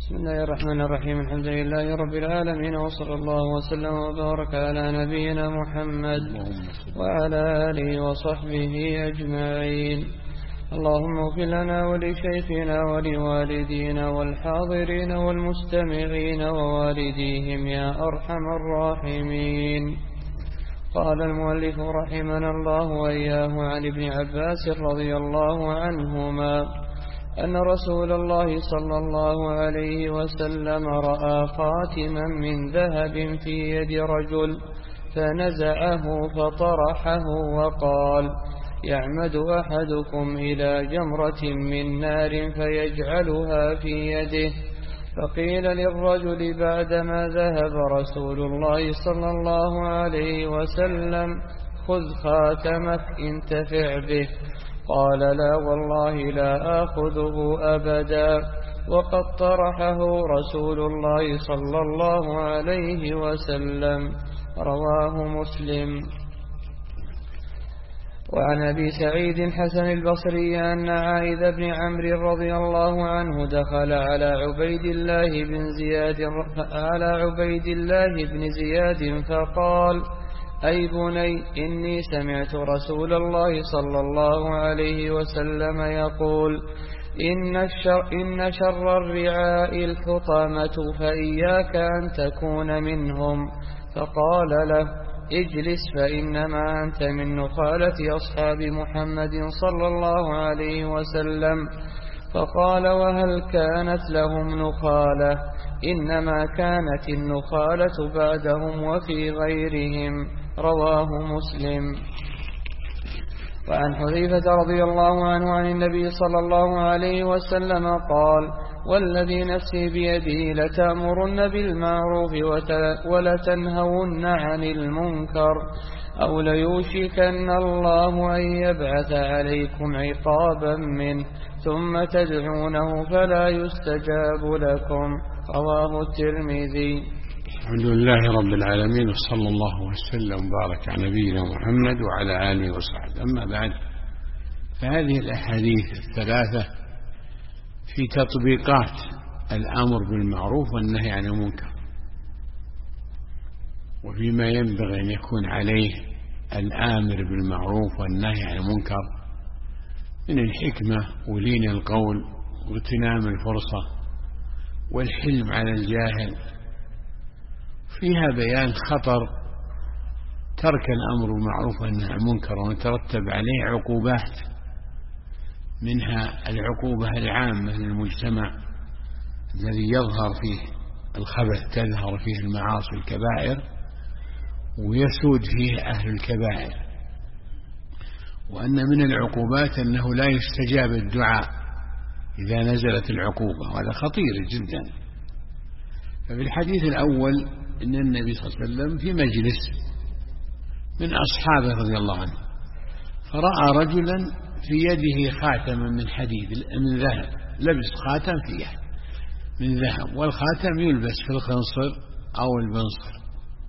بسم الله الرحمن الرحيم. الحمد لله رب العالمين، وصلى الله وسلم وبارك على نبينا محمد وعلى آله وصحبه أجمعين. اللهم اغفر لنا ولشيخنا ولوالدينا والحاضرين والمستمعين ووالديهم يا أرحم الراحمين. قال المؤلف رحمنا الله وإياه عن ابن عباس رضي الله عنهما أن رسول الله صلى الله عليه وسلم رأى خاتما من ذهب في يد رجل فنزعه فطرحه وقال: يعمد أحدكم إلى جمرة من نار فيجعلها في يده. فقيل للرجل بعدما ذهب رسول الله صلى الله عليه وسلم: خذ خاتمك انتفع به. قال: لا والله لا آخذه أبدا، وقد طرحه رسول الله صلى الله عليه وسلم. رواه مسلم. وعن أبي سعيد حسن البصري أن عائذ بن عمرو رضي الله عنه دخل على عبيد الله بن زياد فقال: أي بني، إني سمعت رسول الله صلى الله عليه وسلم يقول: إن شر الرعاء الحطمة، فإياك أن تكون منهم. فقال له: اجلس، فإنما أنت من نخالة أصحاب محمد صلى الله عليه وسلم. فقال: وهل كانت لهم نخالة؟ إنما كانت النخالة بعدهم وفي غيرهم. رواه مسلم. وعن حذيفة رضي الله عنه عن النبي صلى الله عليه وسلم قال: والذي نفسي بيده لتأمرن بالمعروف ولتنهون عن المنكر، أو ليوشكن الله أن يبعث عليكم عقابا منه ثم تدعونه فلا يستجاب لكم. رواه الترمذي. الحمد لله رب العالمين، وصلى الله وسلم وبارك على نبينا محمد وعلى آله وصحبه. أما بعد، فهذه الأحاديث الثلاثة في تطبيقات الأمر بالمعروف والنهي عن المنكر، وفيما ينبغي أن يكون عليه الآمر بالمعروف والنهي عن المنكر من الحكمة ولين القول واغتنام الفرصة والحلم على الجاهل. فيها بيان خطر ترك الأمر بالمعروف والنهي عن المنكر ويترتب عليه عقوبات، منها العقوبة العامة للمجتمع الذي يظهر فيه الخبث، تظهر فيه المعاصي الكبائر ويسود فيه أهل الكبائر، وأن من العقوبات أنه لا يستجاب الدعاء إذا نزلت العقوبة، وهذا خطير جدا. ففي الحديث الأول إن النبي صلى الله عليه وسلم في مجلس من أصحابه رضي الله عنه، فرأى رجلا في يده خاتما من حديد من ذهب، لبس خاتم فيه من ذهب، والخاتم يلبس في الخنصر أو البنصر.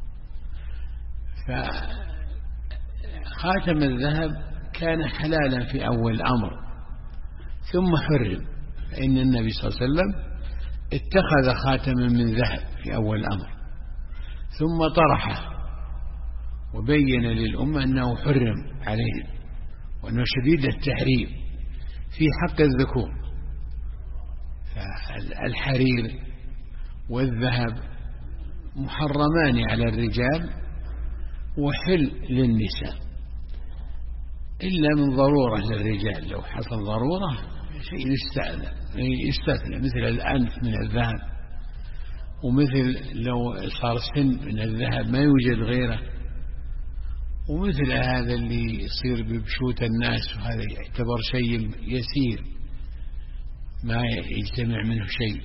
فخاتم الذهب كان حلالا في أول الأمر ثم حرم، فإن النبي صلى الله عليه وسلم اتخذ خاتما من ذهب في أول الأمر ثم طرحه وبين للأمة أنه حرم عليه وأنه شديد التحريم في حق الذكور. فالحرير والذهب محرمان على الرجال وحل للنساء إلا من ضرورة للرجال، لو حصل ضرورة شيء يستثنى، مثل الأنف من الذهب، ومثل لو صار سن من الذهب ما يوجد غيره، ومثل هذا اللي يصير ببشوت الناس، وهذا يعتبر شيء يسير ما يجتمع منه شيء.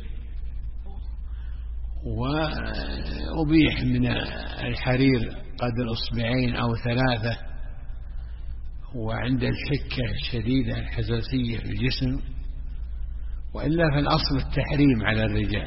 وأبيح من الحرير قدر أصبعين أو ثلاثة، وعند الحكة الشديدة الحساسية في الجسم، وإلا فالأصل التحريم على الرجال.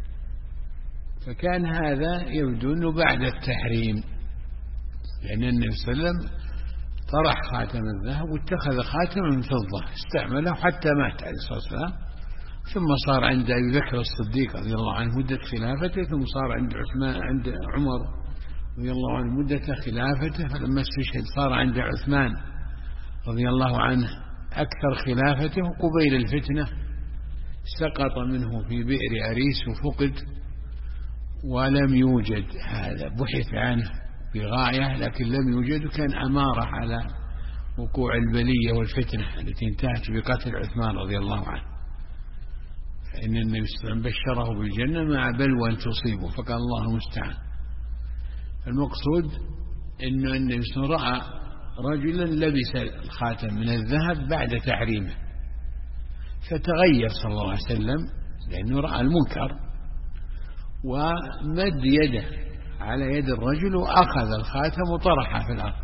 فكان هذا يبدو أنه بعد التحريم، لأن النبي صلى الله عليه وسلم طرح خاتم الذهب واتخذ خاتم من فضة استعمله حتى مات عليه الصلاة والسلام، ثم صار عند أبي بكر الصديق رضي الله عنه مدة خلافته، ثم صار عند عمر رضي الله عنه مدة خلافته، فلما استشهد صار عند عثمان رضي الله عنه أكثر خلافته. قبيل الفتنة سقط منه في بئر أريس وفقد ولم يوجد، هذا بحث عنه بغاية لكن لم يوجد، وكان أمارة على وقوع البلية والفتنة التي انتهت بقتل عثمان رضي الله عنه. فإن النبي صلى الله عليه وسلم بشره بالجنة مع بلوى تصيبه، فقال الله المستعان. المقصود أن النبي صلى الله عليه وسلم رأى رجلا لبس الخاتم من الذهب بعد تحريمه، فتغير صلى الله عليه وسلم لأنه رأى المنكر، ومد يده على يد الرجل وأخذ الخاتم وطرحه في الأرض،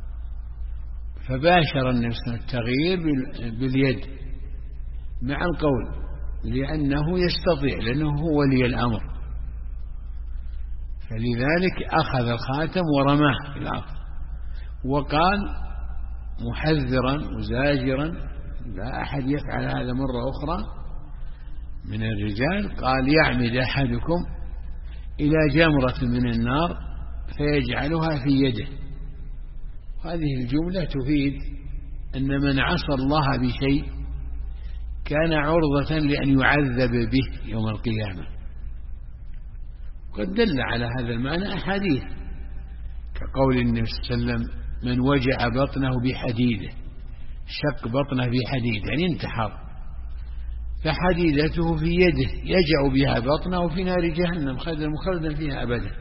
فباشر النبي صلى الله عليه وسلم التغيير باليد مع القول، لأنه يستطيع، لأنه هو ولي الأمر، فلذلك أخذ الخاتم ورماه في الأرض، وقال محذرا وزاجرا لا أحد يفعل هذا مرة أخرى من الرجال، قال يعمد أحدكم إلى جمرة من النار فيجعلها في يده. هذه الجملة تفيد أن من عصى الله بشيء كان عرضة لأن يعذب به يوم القيامة. وقد دل على هذا المعنى أحاديث كقول النبي صلى الله عليه وسلم من وجع بطنه بحديده، شق بطنه بحديد يعني انتحر، فحديدته في يده يجع بها بطنه في نار جهنم خلدا فيها أبدا.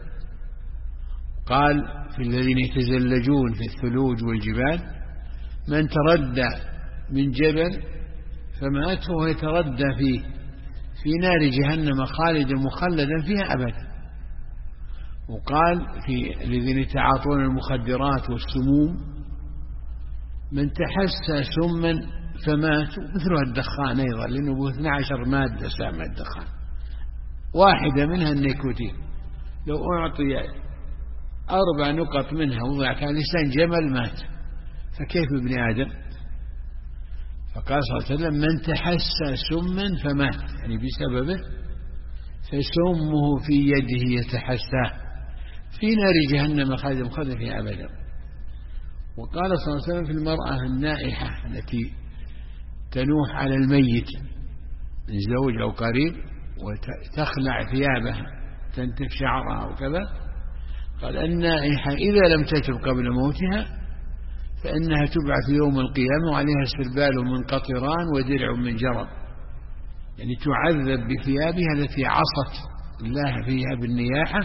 قال في الذين يتزلجون في الثلوج والجبال من تردى من جبل فمات وهو يتردى في نار جهنم خالدا مخلدا فيها أبدا. وقال في الذين يتعاطون المخدرات والسموم من تحسى سما فمات، مثلها الدخان أيضا، لأنه 12 مادة سامة الدخان، واحدة منها النيكوتين، لو أعطي 4 نقط منها وضع كان لسان جمل مات، فكيف ابن آدم؟ فقال صلى الله عليه وسلم من تحسى سما فمات، يعني بسببه، فسمه في يده يتحساه في نار جهنم خالدا فيها أبدا. وقال صلى الله عليه وسلم في المرأة النائحة التي تنوح على الميت من زوج أو قريب وتخلع ثيابها تنتف شعرها وكذا، قال النائحة إذا لم تتب قبل موتها فإنها تبعث يوم القيامة وعليها سربال من قطران ودرع من جرب، يعني تعذب بثيابها التي عصت الله فيها بالنياحة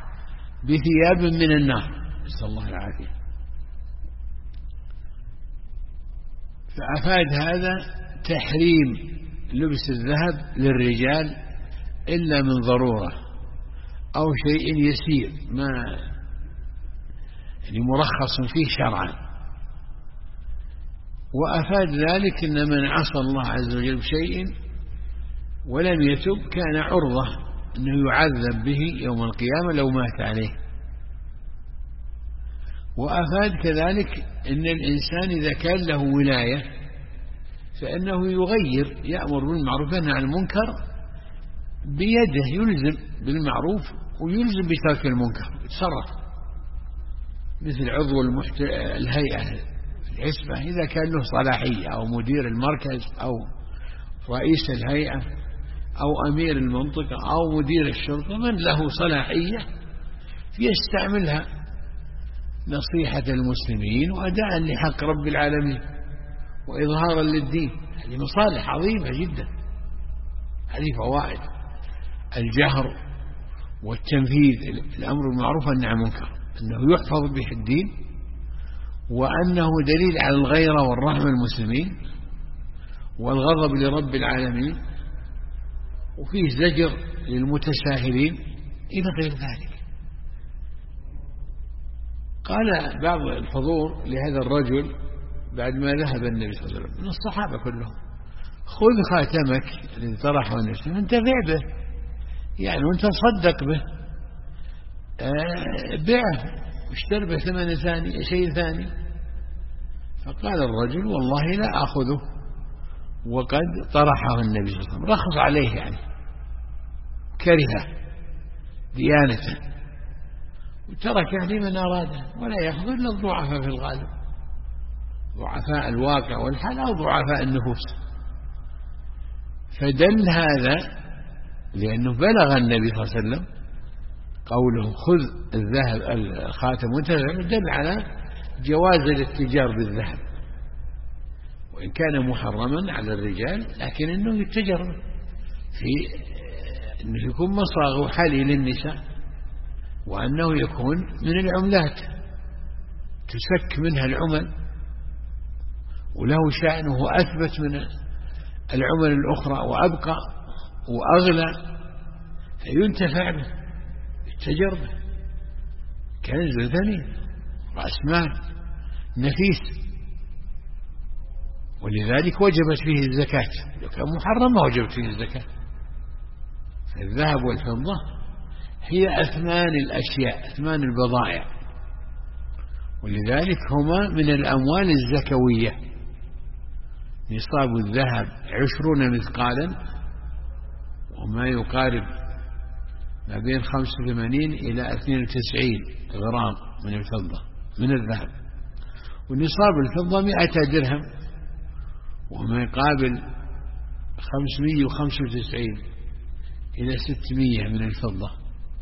بثياب من النار، نسأل الله العافية. فأفاد هذا تحريم لبس الذهب للرجال إلا من ضرورة أو شيء يسير ما يعني مرخص فيه شرعا. وأفاد ذلك أن من عصى الله عز وجل بشيء ولم يتب كان عرضة أنه يعذب به يوم القيامة لو مات عليه. وأفاد كذلك أن الإنسان إذا كان له ولاية فإنه يغير، يأمر بالمعروف وينهى عن المنكر بيده، يلزم بالمعروف ويلزم بترك المنكر، يتصرف مثل عضو الهيئة العسبة إذا كان له صلاحية، أو مدير المركز أو رئيس الهيئة أو أمير المنطقة أو مدير الشرطة، من له صلاحية يستعملها نصيحة المسلمين وأداء لحق رب العالمين وإظهارا للدين. هذه مصالح عظيمة جدا، هذه فوائد الجهر والتنفيذ، الأمر بالمعروف والنهي عن المنكر، أنه يحفظ به الدين، وأنه دليل على الغيرة والرحمة المسلمين والغضب لرب العالمين، وفيه زجر للمتساهلين إلى غير ذلك. قال بعض الحضور لهذا الرجل بعد ما ذهب النبي صلى الله عليه وسلم من الصحابة كلهم: خذ خاتمك الذي طرحه النبي انتفع به، يعني وانت تصدق به، بيعه واشتر به ثمن ثاني، شيء ثاني. فقال الرجل: والله لا أخذه وقد طرحه النبي صلى الله عليه وسلم، رخص عليه يعني، كره ديانته وتركه لمن أراده، ولا يأخذ إلا الضعفاء في الغالب، ضعفاء الواقع والحال أو ضعفاء النفوس. فدل هذا لأنه بلغ النبي صلى الله عليه وسلم قوله خذ الذهب الخاتم وانتزع، دل على جواز الاتجار بالذهب، وإن كان محرما على الرجال لكن أنه يتجر في أنه يكون مصاغ وحلي للنساء، وأنه يكون من العملات تسك منها العمل، وله شأنه أثبت من العمل الأخرى وأبقى وأغلى، فينتفع به التجربة، كنز ثمين رأس مال نفيس، ولذلك وجبت فيه الزكاة، لو كان محرم وجبت فيه الزكاة. فالذهب والفضة هي أثمان الأشياء، أثمان البضائع، ولذلك هما من الأموال الزكوية. نصاب الذهب 20 مثقالا، وما يقارب ما بين 85 إلى 92 غرام من الفضة من الذهب، ونصاب الفضة 100 درهم، وما يقابل 595 إلى 600 من الفضة،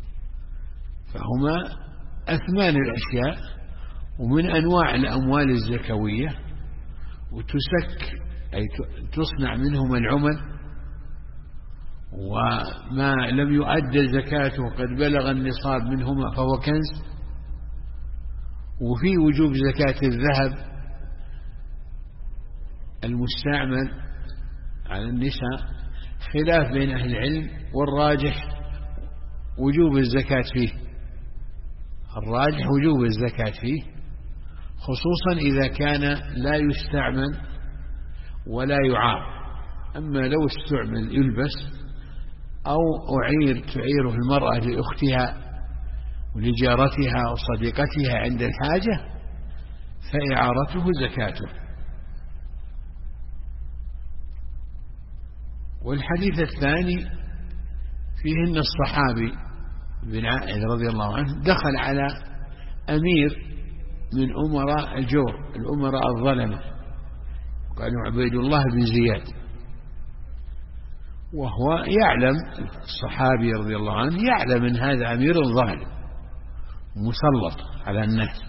فهما أثمان الأشياء ومن أنواع الأموال الزكوية، وتسك أي تصنع منهم العمل، وما لم يؤدى زكاته قد بلغ النصاب منهما فهو كنز. وفي وجوب زكاة الذهب المستعمل على النساء خلاف بين أهل العلم، والراجح وجوب الزكاة فيه، الراجح وجوب الزكاة فيه، خصوصا إذا كان لا يستعمل ولا يعار. أما لو استعمل يلبس أو تعيره المرأة لأختها ولجارتها وصديقتها عند الحاجة فإعارته زكاته. والحديث الثاني فيه أن الصحابي بن عائذ رضي الله عنه دخل على أمير من أمراء الجور، الأمراء الظلمة، قالوا عبيد الله بن زياد، وهو يعلم الصحابي رضي الله عنه يعلم أن هذا أمير ظالم مسلط على الناس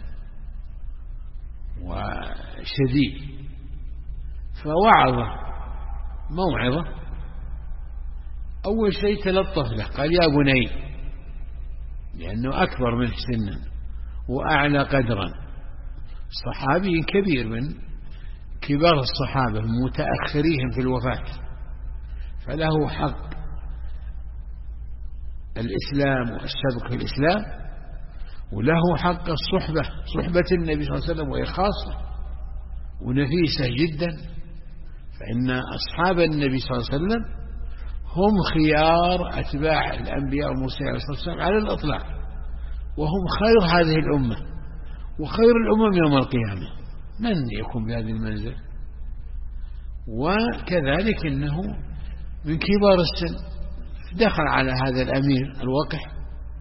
وشديد، فوعظه موعظة. أول شيء تلطف له، قال يا بني، لأنه أكبر منه سنا وأعلى قدرا، صحابي كبير من كبار الصحابة متأخريهم في الوفاة، فله حق الإسلام والسبق في الإسلام، وله حق الصحبة، صحبة النبي صلى الله عليه وسلم، وهي خاصة ونفيسة جدا، فإن أصحاب النبي صلى الله عليه وسلم هم خيار أتباع الأنبياء والمرسلين عليه الصلاة والسلام على الإطلاق، وهم خير هذه الأمة وخير الأمم يوم القيامة، من يكون بهذه المنزل؟ وكذلك إنه من كبار السن، دخل على هذا الأمير الوقح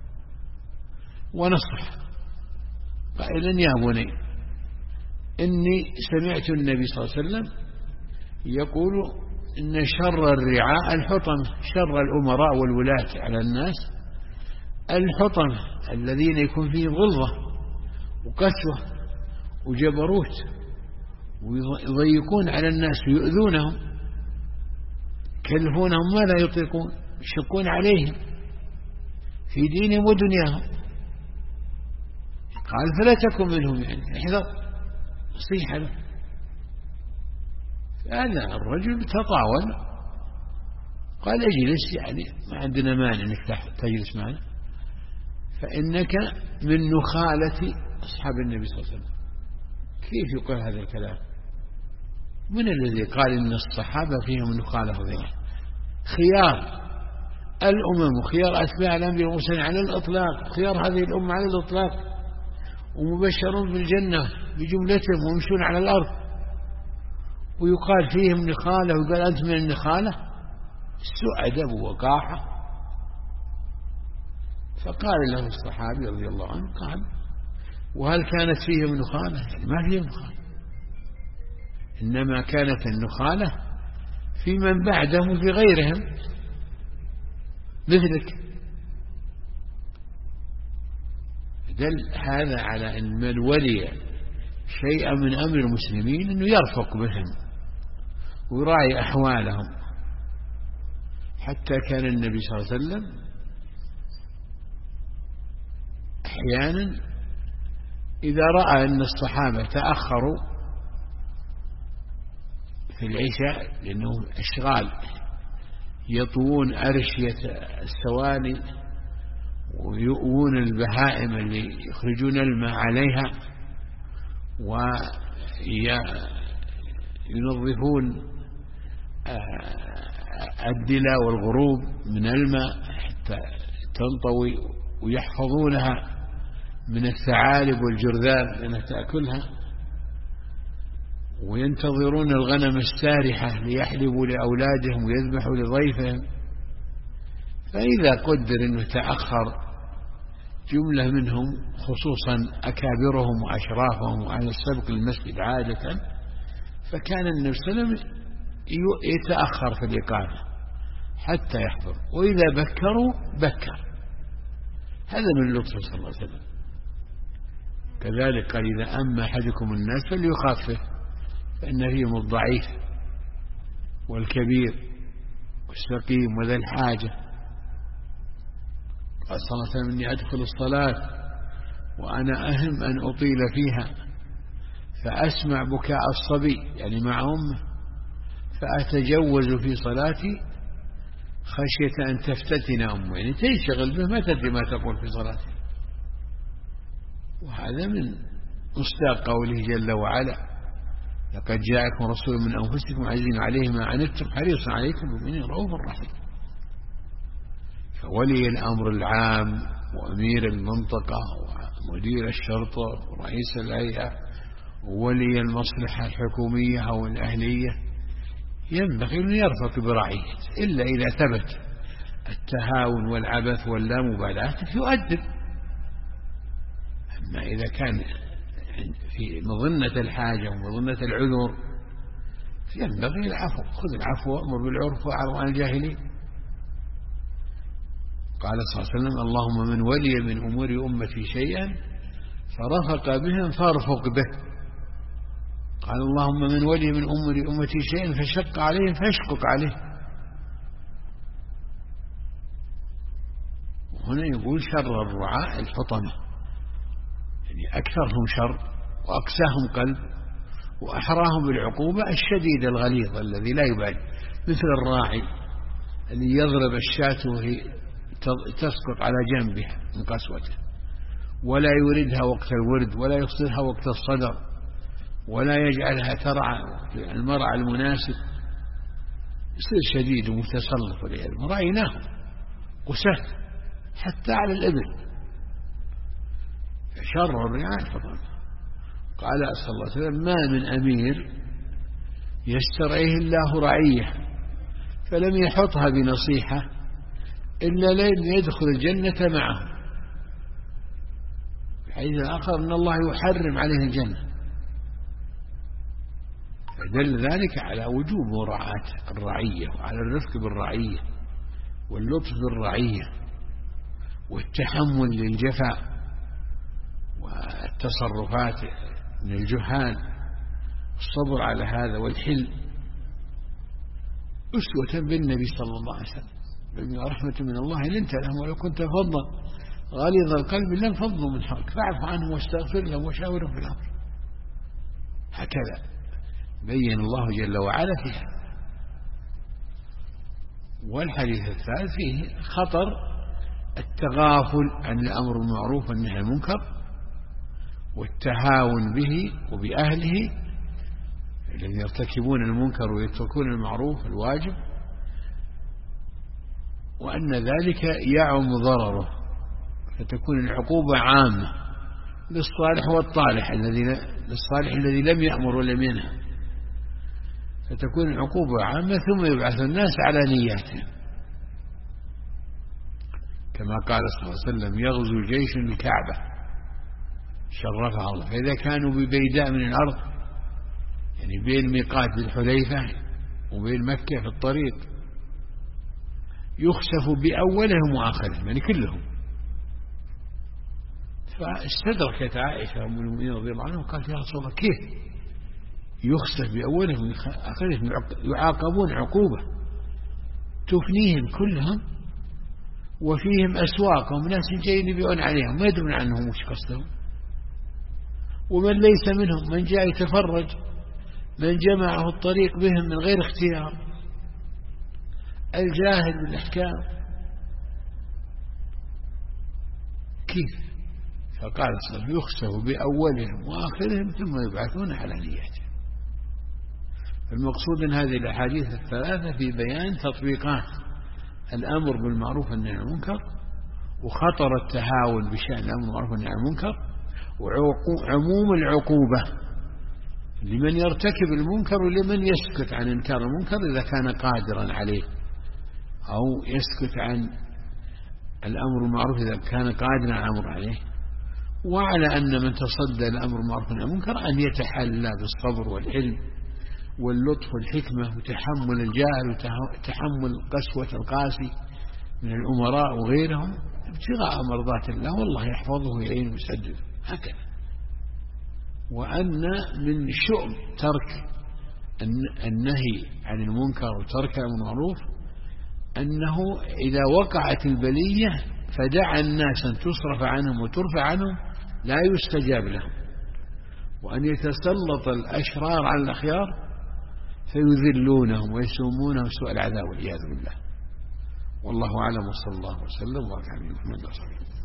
ونصح قائلا يا بني، إني سمعت النبي صلى الله عليه وسلم يقول إن شر الرعاء الحطمة، شر الأمراء والولاة على الناس الحطمة، الذين يكون فيهم غلظة وقسوة وجبروت، ويضيقون على الناس ويؤذونهم، يكلفونهم ما لا يطيقون، يشقون عليهم في دينهم ودنياهم. قال فلا تكن منهم، يعني احذر، نصيحة له. هذا الرجل تطاول، قال اجلس، يعني ما عندنا مانع انك تجلس معنا، فإنك من نخالة أصحاب النبي صلى الله عليه وسلم. كيف يقول هذا الكلام؟ من الذي قال إن الصحابة فيهم نخالة فضيلة؟ خيار الأمم وخيار أتباع الأنبياء والمرسلين على الإطلاق، خيار هذه الأمة على الإطلاق، ومبشرون بالجنة بجملتهم ويمشون على الأرض، ويقال فيهم نخالة، ويقال أنت من النخالة، سوء أدب ووقاحة. فقال له الصحابي رضي الله عنه، قال: وهل كانت فيهم نخالة؟ يعني ما فيهم نخالة، إنما كانت النخالة في من بعدهم وفي غيرهم مثلك. دل هذا على أن من ولي شيئا من أمر المسلمين أنه يرفق بهم ويراعي أحوالهم. حتى كان النبي صلى الله عليه وسلم أحيانا إذا رأى أن الصحابة تأخروا في العشاء لأنه أشغال، يطوون أرشية السواني ويؤون البهائم اللي يخرجون الماء عليها، وينظفون الدلى والغروب من الماء حتى تنطوي، ويحفظونها من الثعالب والجرذان لأنها تأكلها، وينتظرون الغنم السارحة ليحلبوا لأولادهم ويذبحوا لضيفهم. فإذا قدر أنه تأخر جملة منهم خصوصا أكابرهم وأشرافهم وأهل السبق للمسجد عادة، فكان النبي صلى الله عليه وسلم يتأخر في الإقامة حتى يحضر، وإذا بكروا بكر. هذا من لطفه صلى الله عليه وسلم. كذلك قال: إذا أما أحدكم الناس فليخفف، فإن فيهم الضعيف والكبير والسقيم وذا الحاجة. قال صلى الله عليه وسلم: إني أدخل الصلاة وأنا أهم أن أطيل فيها، فأسمع بكاء الصبي يعني مع أمه، فأتجوز في صلاتي خشية أن تفتتن أمه، يعني تنشغل به ما تدري ما تقول في صلاتي. وهذا من مصداق قوله جل وعلا: لقد جاءكم رسول من أنفسكم عزيز عليه ما عنتم حريص عليكم بالمؤمنين رؤوف رحيم. فولي الأمر العام وأمير المنطقة ومدير الشرطة ورئيس الهيئة وولي المصلحة الحكومية أو الأهلية ينبغي أن يرفق برعيته، إلا إذا ثبت التهاون والعبث واللامبالاة يؤدب. أما إذا كان في مظنة الحاجة ومظنة العذر ينبغي العفو. خذ العفو وأمر بالعرف وأعرض عن الجاهلين. قال صلى الله عليه وسلم: اللهم من ولي من أمور أمتي شيئا فرفق بهم فارفق به. قال: اللهم من ولي من أمور أمتي شيئا فشق عليهم فاشقق عليه. وهنا يقول: شر الرعاء الحطمة، يعني أكثرهم شر وأقساهم قلب وأحراهم بالعقوبة الشديد الغليظ الذي لا يبالي، مثل الراعي الذي يضرب الشاة وهي تسقط على جنبها من قسوته، ولا يوردها وقت الورد، ولا يفصلها وقت الصدر، ولا يجعلها ترعى في المرعى المناسب، يصير شديد ومتسلط والعياذ. رأيناه قساة حتى على الإبل. شر الرعاية فضل. قال صلى الله عليه وسلم: ما من أمير يسترعيه الله رعية فلم يحطها بنصيحة إلا لن يدخل الجنة معه. في حديث آخر أن الله يحرم عليه الجنة. فدل ذلك على وجوب مراعاة الرعية وعلى الرفق بالرعية واللطف بالرعية والتحمل للجفاء والتصرفات من الجهال، الصبر على هذا والحلم. أسوة بالنبي صلى الله عليه وسلم: رحمة من الله لنت لهم ولو كنت فظا غليظ القلب لانفضوا من حولك فاعف عنهم واستغفر لهم وشاورهم في الأمر. هكذا بين الله جل وعلا فيها. والحديث الثالث فيه خطر التغافل عن الأمر بالمعروف والنهي عن المنكر والتهاون به وبأهله الذين يرتكبون المنكر ويتركون المعروف الواجب، وأن ذلك يعم ضرره، فتكون العقوبة عامة للصالح والطالح، للصالح الذي لم يأمر ولم ينهى، فتكون العقوبة عامة، ثم يبعث الناس على نياتهم، كما قال صلى الله عليه وسلم: يغزو جيش الكعبة شرفها الله، فإذا كانوا ببيداء من الأرض، يعني بين ميقات الحليفة وبين مكة في الطريق، يخسف بأولهم وآخرهم، يعني كلهم. فاستدركت عائشة أم المؤمنين رضي الله عنها وقالت: يا رسول الله، كيف يخسف بأولهم وآخرهم؟ يعاقبون عقوبة تفنيهم كلهم، وفيهم أسواقهم، ناس جايين يبيعون عليهم ما يدرون عنهم وش قصدهم، ومن ليس منهم، من جاء يتفرج، من جمعه الطريق بهم من غير اختيار، الجاهل بالأحكام، كيف؟ فقال صلى الله عليه وسلم: يخسف بأولهم وآخرهم ثم يبعثون على نياتهم. المقصود من هذه الأحاديث الثلاثة في بيان تطبيقات الأمر بالمعروف والنهي عن المنكر، وخطر التهاون بشأن الأمر بالمعروف والنهي عن المنكر، وعموم العقوبة لمن يرتكب المنكر ولمن يسكت عن إنكار المنكر إذا كان قادرا عليه، أو يسكت عن الأمر بالمعروف إذا كان قادرا على الأمر عليه، وعلى أن من تصدى الأمر بالمعروف والنهي عن المنكر أن يتحلى بالصبر والحلم واللطف والحكمة وتحمل الجاهل وتحمل قسوة القاسي من الأمراء وغيرهم ابتغاء مرضات الله، والله يحفظه ويعين ويسدد هكذا. وأن من شؤم ترك النهي عن المنكر وترك الأمر بالمعروف أنه إذا وقعت البلية فدعا الناس أن تصرف عنهم وترفع عنهم لا يستجاب لهم، وأن يتسلط الأشرار على الأخيار فيذلونهم ويسومونهم سوء العذاب والعياذ بالله. والله أعلم، وصلى الله وسلم وبارك على محمد.